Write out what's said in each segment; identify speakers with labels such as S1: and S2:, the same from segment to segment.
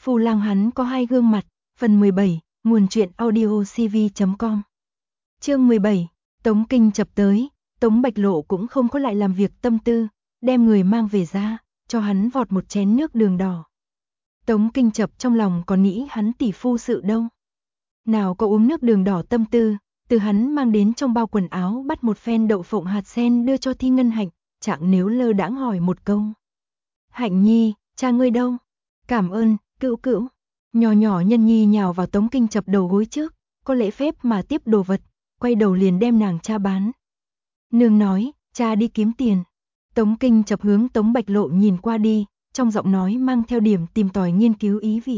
S1: Phu lang hắn có hai gương mặt, phần 17, nguồn truyện audiocv.com. Chương 17, Tống Kinh chập tới, Tống Bạch Lộ cũng không có lại làm việc tâm tư, đem người mang về ra, cho hắn vọt một chén nước đường đỏ. Tống Kinh chập trong lòng còn nghĩ hắn tỷ phu sự đâu. Nào có uống nước đường đỏ tâm tư, từ hắn mang đến trong bao quần áo bắt một phen đậu phộng hạt sen đưa cho Thi Ngân Hạnh, chẳng nếu lơ đãng hỏi một câu. Hạnh nhi, cha ngươi đâu? Cảm ơn, cữu cữu. Nhỏ nhỏ nhân nhi nhào vào Tống Kinh chập đầu gối trước, có lễ phép mà tiếp đồ vật, quay đầu liền đem nàng cha bán. Nương nói, cha đi kiếm tiền. Tống Kinh chập hướng Tống Bạch Lộ nhìn qua đi, trong giọng nói mang theo điểm tìm tòi nghiên cứu ý vị.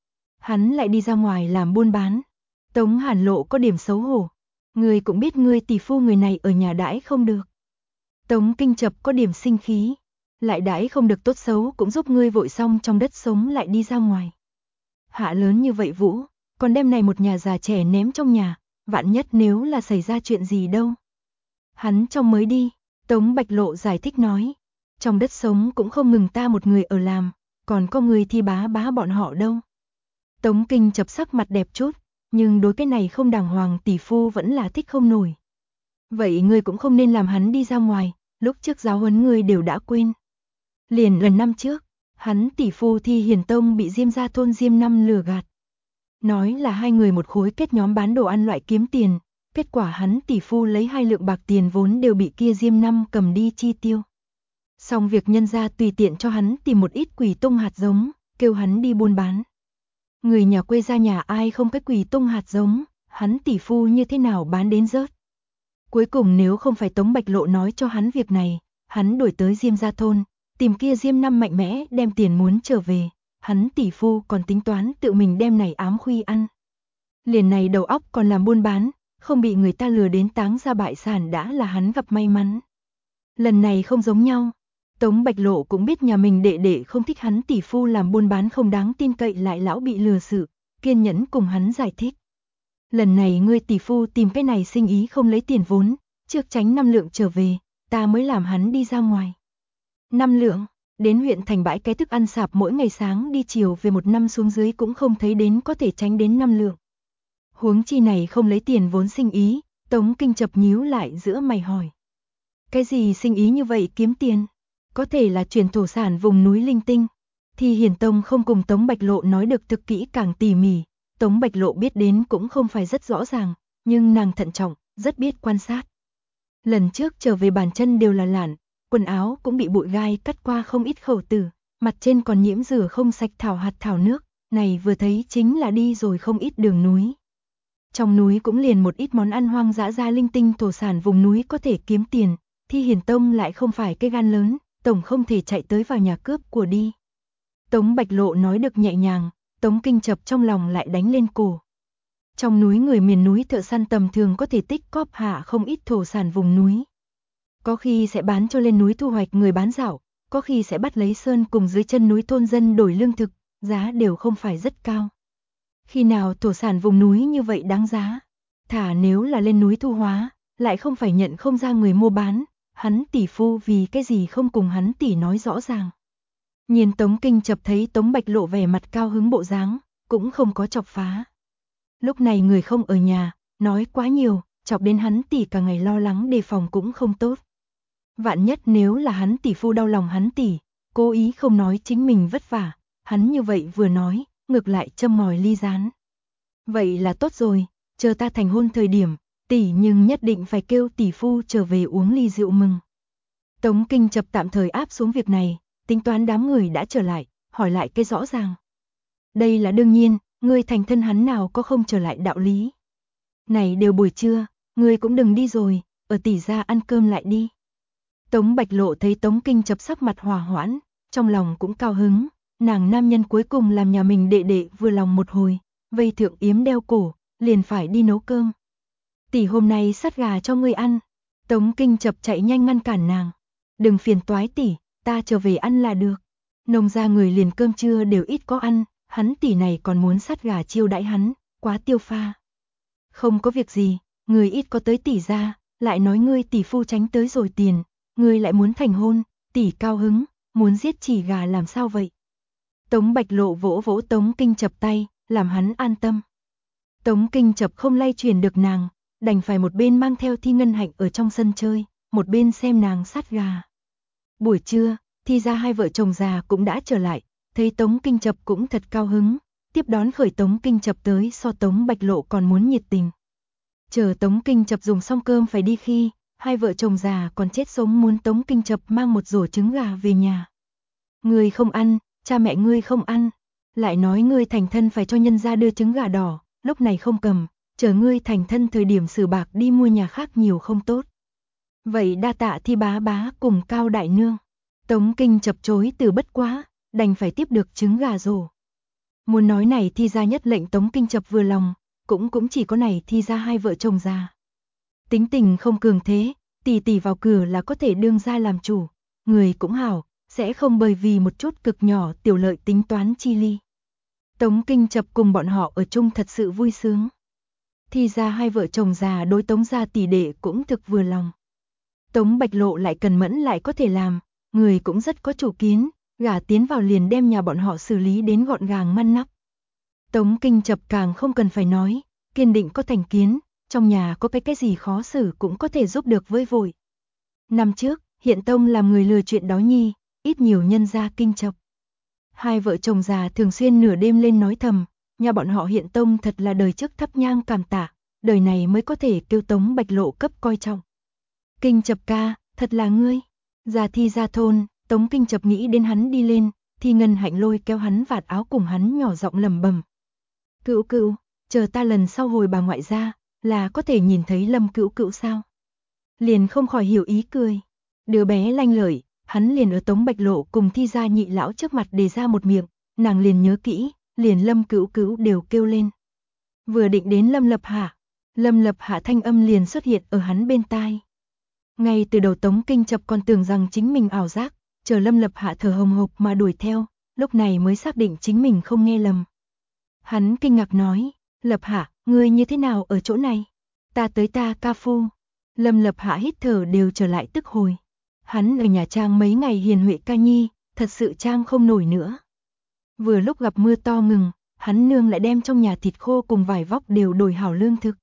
S1: Hắn lại đi ra ngoài làm buôn bán. Tống Hàn Lộ có điểm xấu hổ. Ngươi cũng biết ngươi tỷ phu người này ở nhà đãi không được. Tống Kinh chập có điểm sinh khí. Lại đãi không được tốt xấu cũng giúp ngươi vội xong trong đất sống lại đi ra ngoài. Hạ lớn như vậy Vũ, còn đem này một nhà già trẻ ném trong nhà, vạn nhất nếu là xảy ra chuyện gì đâu. Hắn trong mới đi, Tống Bạch Lộ giải thích nói, trong đất sống cũng không ngừng ta một người ở làm, còn có người thi bá bọn họ đâu. Tống Kinh chập sắc mặt đẹp chút, nhưng đối cái này không đàng hoàng tỷ phu vẫn là thích không nổi. Vậy ngươi cũng không nên làm hắn đi ra ngoài, lúc trước giáo huấn ngươi đều đã quên. Liền lần năm trước, hắn tỷ phu Thi Hiền Tông bị Diêm gia thôn Diêm Năm lừa gạt. Nói là hai người một khối kết nhóm bán đồ ăn loại kiếm tiền, kết quả hắn tỷ phu lấy 2 lượng bạc tiền vốn đều bị kia Diêm Năm cầm đi chi tiêu. Xong việc nhân gia tùy tiện cho hắn tìm một ít quỷ tung hạt giống, kêu hắn đi buôn bán. Người nhà quê ra nhà ai không cái quỷ tung hạt giống, hắn tỷ phu như thế nào bán đến rớt. Cuối cùng nếu không phải Tống Bạch Lộ nói cho hắn việc này, hắn đuổi tới Diêm gia thôn, tìm kia Diêm Năm mạnh mẽ đem tiền muốn trở về, hắn tỷ phu còn tính toán tự mình đem này ám khuy ăn. Liền này đầu óc còn làm buôn bán, không bị người ta lừa đến táng ra bại sản đã là hắn gặp may mắn. Lần này không giống nhau, Tống Bạch Lộ cũng biết nhà mình đệ đệ không thích hắn tỷ phu làm buôn bán không đáng tin cậy lại lão bị lừa sự, kiên nhẫn cùng hắn giải thích. Lần này ngươi tỷ phu tìm cái này sinh ý không lấy tiền vốn, trước tránh 5 lượng trở về, ta mới làm hắn đi ra ngoài. 5 lượng, đến huyện thành bãi cái thức ăn sạp mỗi ngày sáng đi chiều về 1 năm xuống dưới cũng không thấy đến có thể tránh đến 5 lượng. Huống chi này không lấy tiền vốn sinh ý, Tống Kinh chập nhíu lại giữa mày hỏi. Cái gì sinh ý như vậy kiếm tiền? Có thể là chuyển thổ sản vùng núi linh tinh. Thi Hiền Tông không cùng Tống Bạch Lộ nói được thực kỹ càng tỉ mỉ, Tống Bạch Lộ biết đến cũng không phải rất rõ ràng, nhưng nàng thận trọng, rất biết quan sát. Lần trước trở về bàn chân đều là lạn, quần áo cũng bị bụi gai cắt qua không ít khẩu tử, mặt trên còn nhiễm rửa không sạch thảo hạt thảo nước, này vừa thấy chính là đi rồi không ít đường núi. Trong núi cũng liền một ít món ăn hoang dã ra linh tinh thổ sản vùng núi có thể kiếm tiền, Thi Hiền Tông lại không phải cái gan lớn, tổng không thể chạy tới vào nhà cướp của đi. Tống Bạch Lộ nói được nhẹ nhàng, Tống Kinh chập trong lòng lại đánh lên cổ. Trong núi người miền núi thợ săn tầm thường có thể tích cóp hạ không ít thổ sản vùng núi. Có khi sẽ bán cho lên núi thu hoạch người bán dạo, có khi sẽ bắt lấy sơn cùng dưới chân núi thôn dân đổi lương thực, giá đều không phải rất cao. Khi nào thổ sản vùng núi như vậy đáng giá, thả nếu là lên núi thu hóa, lại không phải nhận không ra người mua bán, hắn tỷ phu vì cái gì không cùng hắn tỷ nói rõ ràng. Nhìn Tống Kinh chập thấy Tống Bạch Lộ vẻ mặt cao hứng bộ dáng, cũng không có chọc phá. Lúc này người không ở nhà, nói quá nhiều, chọc đến hắn tỷ cả ngày lo lắng đề phòng cũng không tốt. Vạn nhất nếu là hắn tỷ phu đau lòng hắn tỷ, cố ý không nói chính mình vất vả, hắn như vậy vừa nói, ngược lại châm ngòi ly gián. Vậy là tốt rồi, chờ ta thành hôn thời điểm, tỷ nhưng nhất định phải kêu tỷ phu trở về uống ly rượu mừng. Tống Kinh chập tạm thời áp xuống việc này, tính toán đám người đã trở lại, hỏi lại cái rõ ràng. Đây là đương nhiên, ngươi thành thân hắn nào có không trở lại đạo lý. Này đều buổi trưa, ngươi cũng đừng đi rồi, ở tỷ gia ăn cơm lại đi. Tống Bạch Lộ thấy Tống Kinh chập sắc mặt hòa hoãn, trong lòng cũng cao hứng, nàng nam nhân cuối cùng làm nhà mình đệ đệ vừa lòng một hồi, vây thượng yếm đeo cổ, liền phải đi nấu cơm. Tỷ hôm nay sát gà cho ngươi ăn. Tống Kinh chập chạy nhanh ngăn cản nàng. Đừng phiền toái tỷ, ta trở về ăn là được. Nông gia người liền cơm trưa đều ít có ăn, hắn tỷ này còn muốn sát gà chiêu đãi hắn, quá tiêu pha. Không có việc gì, người ít có tới tỷ gia, lại nói ngươi tỷ phu tránh tới rồi tiền, ngươi lại muốn thành hôn, tỷ cao hứng, muốn giết chỉ gà làm sao vậy? Tống Bạch Lộ vỗ vỗ Tống Kinh Chập tay, làm hắn an tâm. Tống Kinh Chập không lay chuyển được nàng, đành phải một bên mang theo Thi Ngân Hạnh ở trong sân chơi, một bên xem nàng sát gà. Buổi trưa, Thi ra hai vợ chồng già cũng đã trở lại, thấy Tống Kinh Chập cũng thật cao hứng, tiếp đón khởi Tống Kinh Chập tới so Tống Bạch Lộ còn muốn nhiệt tình. Chờ Tống Kinh Chập dùng xong cơm phải đi khi, hai vợ chồng già còn chết sống muốn Tống Kinh Chập mang một rổ trứng gà về nhà. Ngươi không ăn, cha mẹ ngươi không ăn, lại nói ngươi thành thân phải cho nhân gia đưa trứng gà đỏ, lúc này không cầm, chờ ngươi thành thân thời điểm sử bạc đi mua nhà khác nhiều không tốt. Vậy đa tạ Thi bá bá cùng Cao đại nương. Tống Kinh Chập chối từ bất quá, đành phải tiếp được trứng gà rổ. Muốn nói này Thi ra nhất lệnh Tống Kinh Chập vừa lòng, cũng chỉ có này Thi ra hai vợ chồng già. Tính tình không cường thế, tỷ tỷ vào cửa là có thể đương ra làm chủ, người cũng hảo, sẽ không bởi vì một chút cực nhỏ tiểu lợi tính toán chi ly. Tống Kinh Chập cùng bọn họ ở chung thật sự vui sướng. Thi ra hai vợ chồng già đối Tống gia tỷ đệ cũng thực vừa lòng. Tống Bạch Lộ lại cần mẫn lại có thể làm, người cũng rất có chủ kiến, gả tiến vào liền đem nhà bọn họ xử lý đến gọn gàng ngăn nắp. Tống Kinh Chập càng không cần phải nói, kiên định có thành kiến, trong nhà có cái gì khó xử cũng có thể giúp được với vội. Năm trước, Hiện Tông làm người lừa chuyện đó nhi, ít nhiều nhân ra Kinh Chập. Hai vợ chồng già thường xuyên nửa đêm lên nói thầm, nhà bọn họ Hiện Tông thật là đời trước thắp nhang cảm tạ, đời này mới có thể kêu Tống Bạch Lộ cấp coi trọng. Kinh Chập ca, thật là ngươi. Già Thi ra thôn, Tống Kinh Chập nghĩ đến hắn đi lên, Thi Ngân Hạnh lôi kéo hắn vạt áo cùng hắn nhỏ giọng lẩm bẩm. Cữu cữu, chờ ta lần sau hồi bà ngoại ra, là có thể nhìn thấy Lâm cữu cữu sao? Liền không khỏi hiểu ý cười. Đứa bé lanh lợi, hắn liền ở Tống Bạch Lộ cùng Thi gia nhị lão trước mặt đề ra một miệng, nàng liền nhớ kỹ, liền Lâm cữu cữu đều kêu lên. Vừa định đến Lâm Lập Hạ thanh âm liền xuất hiện ở hắn bên tai. Ngay từ đầu Tống Kinh Chập còn tưởng rằng chính mình ảo giác, chờ Lâm Lập Hạ thở hồng hộc mà đuổi theo, lúc này mới xác định chính mình không nghe lầm. Hắn kinh ngạc nói, Lập Hạ, ngươi như thế nào ở chỗ này? Ta tới ta ca phu. Lâm Lập Hạ hít thở đều trở lại tức hồi. Hắn ở nhà trang mấy ngày hiền huệ ca nhi, thật sự trang không nổi nữa. Vừa lúc gặp mưa to ngừng, hắn nương lại đem trong nhà thịt khô cùng vải vóc đều đổi hảo lương thực.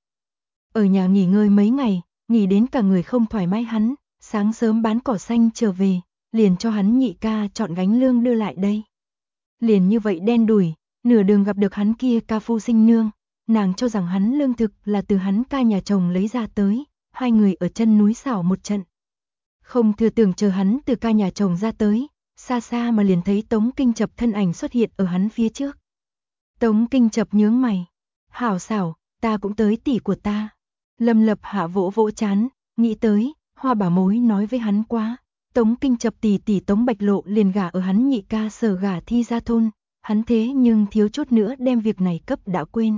S1: Ở nhà nghỉ ngơi mấy ngày, nghỉ đến cả người không thoải mái hắn, sáng sớm bán cỏ xanh trở về, liền cho hắn nhị ca chọn gánh lương đưa lại đây. Liền như vậy đen đủi, nửa đường gặp được hắn kia ca phu sinh nương, nàng cho rằng hắn lương thực là từ hắn ca nhà chồng lấy ra tới, hai người ở chân núi xảo một trận. Không thừa tưởng chờ hắn từ ca nhà chồng ra tới, xa xa mà liền thấy Tống Kinh Chập thân ảnh xuất hiện ở hắn phía trước. Tống Kinh Chập nhướng mày, hảo xảo, ta cũng tới tỷ của ta. Lâm Lập Hạ vỗ vỗ chán, nghĩ tới, Hoa bà mối nói với hắn quá, Tống Kinh Chập tỷ Tống Bạch Lộ liền gả ở hắn nhị ca Sở gả Thi ra thôn, hắn thế nhưng thiếu chút nữa đem việc này cấp đã quên.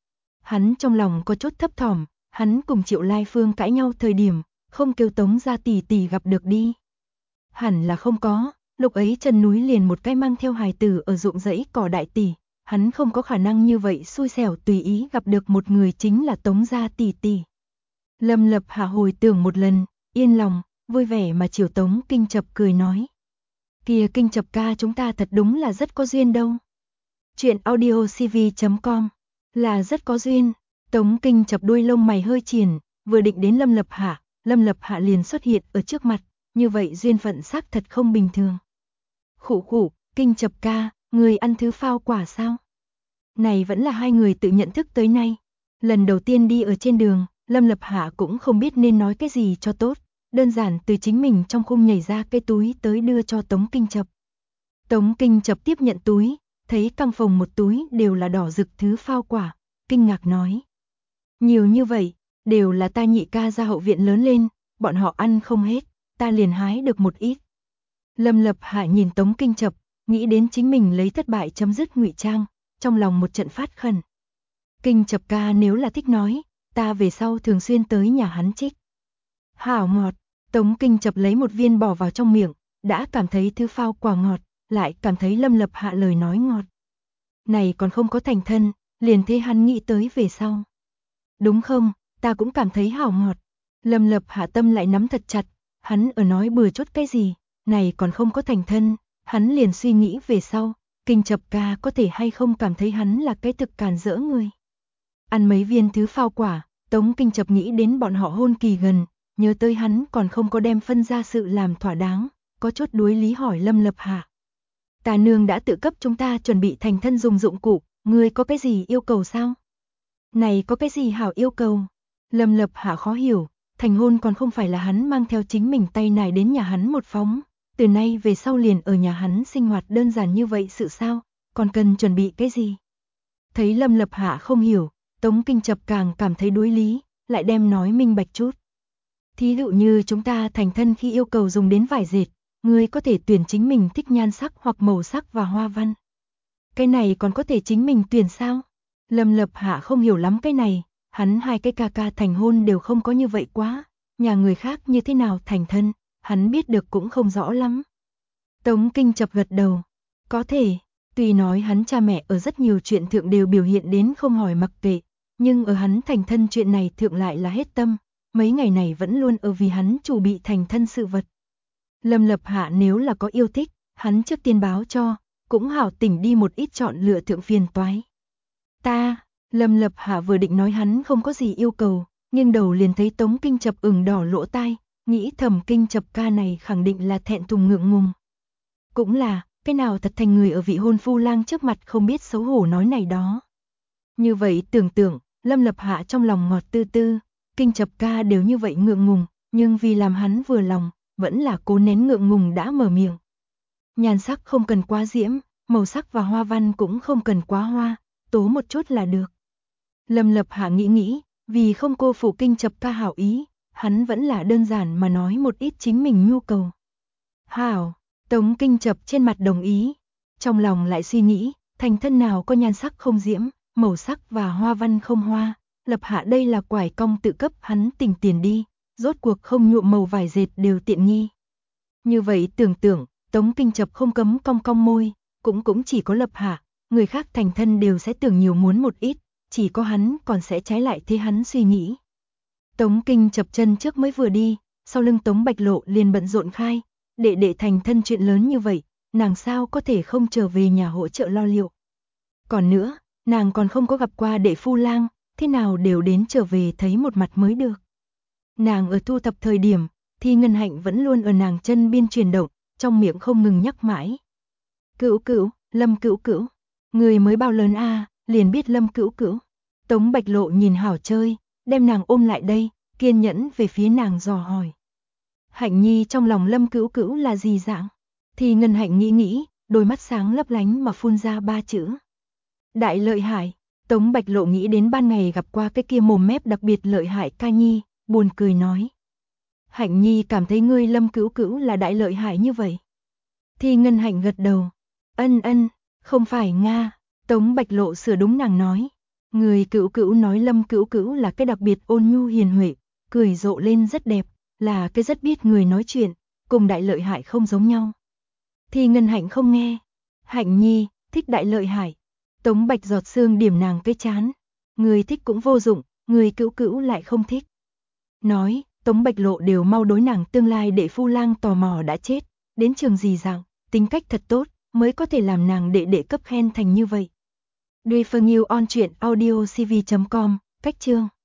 S1: Hắn trong lòng có chút thấp thỏm, hắn cùng Triệu Lai Phương cãi nhau thời điểm, không kêu Tống gia tỷ gặp được đi. Hẳn là không có, lúc ấy chân núi liền một cái mang theo hài tử ở ruộng rẫy cỏ đại tỷ, hắn không có khả năng như vậy xui xẻo tùy ý gặp được một người chính là Tống gia tỷ. Lâm Lập Hạ hồi tưởng một lần, yên lòng, vui vẻ mà chiều Tống Kinh Chập cười nói. Kìa Kinh Chập ca, chúng ta thật đúng là rất có duyên đâu. Chuyện audiocv.com là rất có duyên. Tống Kinh Chập đuôi lông mày hơi chỉn, vừa định đến Lâm Lập Hạ liền xuất hiện ở trước mặt, như vậy duyên phận xác thật không bình thường. Khụ, Kinh Chập ca, người ăn thứ phao quả sao? Này vẫn là hai người tự nhận thức tới nay. Lần đầu tiên đi ở trên đường, Lâm Lập Hạ cũng không biết nên nói cái gì cho tốt, đơn giản từ chính mình trong khung nhảy ra cái túi tới đưa cho Tống Kinh Chập. Tống Kinh Chập tiếp nhận túi, thấy căng phòng một túi đều là đỏ rực thứ phao quả, kinh ngạc nói. Nhiều như vậy, đều là ta nhị ca ra hậu viện lớn lên, bọn họ ăn không hết, ta liền hái được một ít. Lâm Lập Hạ nhìn Tống Kinh Chập, nghĩ đến chính mình lấy thất bại chấm dứt ngụy trang, trong lòng một trận phát khẩn. Kinh Chập ca nếu là thích nói, ta về sau thường xuyên tới nhà hắn trích. Hảo ngọt, Tống Kinh Chập lấy một viên bỏ vào trong miệng, đã cảm thấy thứ phao quả ngọt, lại cảm thấy Lâm Lập Hạ lời nói ngọt. Này còn không có thành thân, liền thế hắn nghĩ tới về sau. Đúng không, ta cũng cảm thấy hảo ngọt. Lâm Lập Hạ tâm lại nắm thật chặt, hắn ở nói bừa chút cái gì, này còn không có thành thân, hắn liền suy nghĩ về sau, Kinh Chập ca có thể hay không cảm thấy hắn là cái thực càn rỡ người. Ăn mấy viên thứ phao quả, Tống Kinh Chập nghĩ đến bọn họ hôn kỳ gần, nhớ tới hắn còn không có đem phân ra sự làm thỏa đáng, có chút đuối lý hỏi Lâm Lập Hạ. Tà nương đã tự cấp chúng ta chuẩn bị thành thân dùng dụng cụ, ngươi có cái gì yêu cầu sao? Này có cái gì hảo yêu cầu? Lâm Lập Hạ khó hiểu, thành hôn còn không phải là hắn mang theo chính mình tay nải đến nhà hắn một phóng, từ nay về sau liền ở nhà hắn sinh hoạt đơn giản như vậy sự sao, còn cần chuẩn bị cái gì? Thấy Lâm Lập Hạ không hiểu, Tống Kinh Chập càng cảm thấy đối lý, lại đem nói minh bạch chút. Thí dụ như chúng ta thành thân khi yêu cầu dùng đến vải dệt, ngươi có thể tuyển chính mình thích nhan sắc hoặc màu sắc và hoa văn. Cái này còn có thể chính mình tuyển sao? Lâm Lập Hạ không hiểu lắm cái này, hắn hai cái ca ca thành hôn đều không có như vậy quá, nhà người khác như thế nào thành thân, hắn biết được cũng không rõ lắm. Tống Kinh Chập gật đầu, có thể, tuy nói hắn cha mẹ ở rất nhiều chuyện thượng đều biểu hiện đến không hỏi mặc kệ, nhưng ở hắn thành thân chuyện này thượng lại là hết tâm, mấy ngày này vẫn luôn ở vì hắn chuẩn bị thành thân sự vật. Lâm Lập Hạ nếu là có yêu thích, hắn trước tiên báo cho, cũng hảo tỉnh đi một ít chọn lựa thượng phiền toái. Lâm Lập Hạ vừa định nói hắn không có gì yêu cầu, nhưng đầu liền thấy Tống Kinh Chập ửng đỏ lỗ tai, nghĩ thầm Kinh Chập ca này khẳng định là thẹn thùng ngượng ngùng. Cũng là, cái nào thật thành người ở vị hôn phu lang trước mặt không biết xấu hổ nói này đó. Như vậy tưởng tượng, Lâm Lập Hạ trong lòng ngọt tư tư, Kinh Chập ca đều như vậy ngượng ngùng, nhưng vì làm hắn vừa lòng, vẫn là cố nén ngượng ngùng đã mở miệng. Nhan sắc không cần quá diễm, màu sắc và hoa văn cũng không cần quá hoa, tố một chút là được. Lâm Lập Hạ nghĩ, vì không cô phụ Kinh Chập ca hảo ý, hắn vẫn là đơn giản mà nói một ít chính mình nhu cầu. Hảo, Tống Kinh Chập trên mặt đồng ý, trong lòng lại suy nghĩ, thành thân nào có nhan sắc không diễm, màu sắc và hoa văn không hoa, Lập Hạ đây là quải cong tự cấp hắn tình tiền đi, rốt cuộc không nhuộm màu vải dệt đều tiện nghi. Như vậy tưởng tượng, Tống Kinh Chập không cấm cong cong môi, cũng chỉ có Lập Hạ, người khác thành thân đều sẽ tưởng nhiều muốn một ít, chỉ có hắn còn sẽ trái lại thế hắn suy nghĩ. Tống Kinh Chập chân trước mới vừa đi, sau lưng Tống Bạch Lộ liền bận rộn khai, đệ thành thân chuyện lớn như vậy, nàng sao có thể không trở về nhà hỗ trợ lo liệu. Còn nữa, nàng còn không có gặp qua đệ phu lang, thế nào đều đến trở về thấy một mặt mới được. Nàng ở thu thập thời điểm, thì Ngân Hạnh vẫn luôn ở nàng chân biên chuyển động, trong miệng không ngừng nhắc mãi. Cữu cữu, Lâm cữu cữu, người mới bao lớn a, liền biết Lâm cữu cữu. Tống Bạch Lộ nhìn hảo chơi, đem nàng ôm lại đây, kiên nhẫn về phía nàng dò hỏi. Hạnh nhi trong lòng Lâm cữu cữu là gì dạng? Thì Ngân Hạnh nghĩ, đôi mắt sáng lấp lánh mà phun ra 3 chữ. Đại lợi hại. Tống Bạch Lộ nghĩ đến ban ngày gặp qua cái kia mồm mép đặc biệt lợi hại ca nhi, buồn cười nói. Hạnh nhi cảm thấy ngươi Lâm cữu cữu là đại lợi hại như vậy. Thì Ngân Hạnh gật đầu. Ân, không phải Nga. Tống Bạch Lộ sửa đúng nàng nói. Người cữu cữu nói Lâm cữu cữu là cái đặc biệt ôn nhu hiền huệ, cười rộ lên rất đẹp, là cái rất biết người nói chuyện, cùng đại lợi hại không giống nhau. Thì Ngân Hạnh không nghe. Hạnh nhi, thích đại lợi hại. Tống Bạch giọt sương điểm nàng cái chán. Người thích cũng vô dụng, người cữu cữu lại không thích. Nói, Tống Bạch Lộ đều mau đối nàng tương lai đệ phu lang tò mò đã chết, đến trường gì dạng, tính cách thật tốt, mới có thể làm nàng đệ cấp khen thành như vậy. Duy Phương Yêu on truyện audiocv.com, cách chương